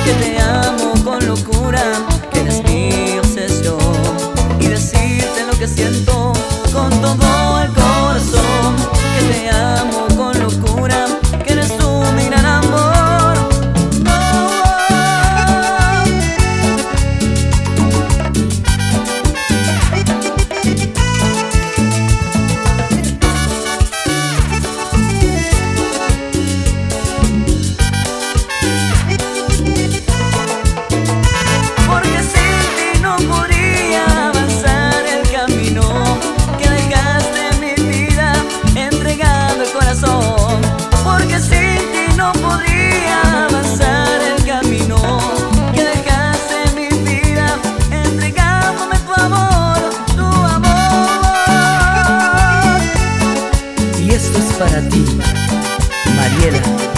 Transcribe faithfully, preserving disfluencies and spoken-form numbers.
que te amo con locura, que eres mi obsesión, y decirte lo que siento con todo el corazón, que te amo con locura, que eres tú mi gran amor. Porque sin ti no podría avanzar el camino que dejaste en mi vida, entregándome tu amor, tu amor. Y esto es para ti, Mariela.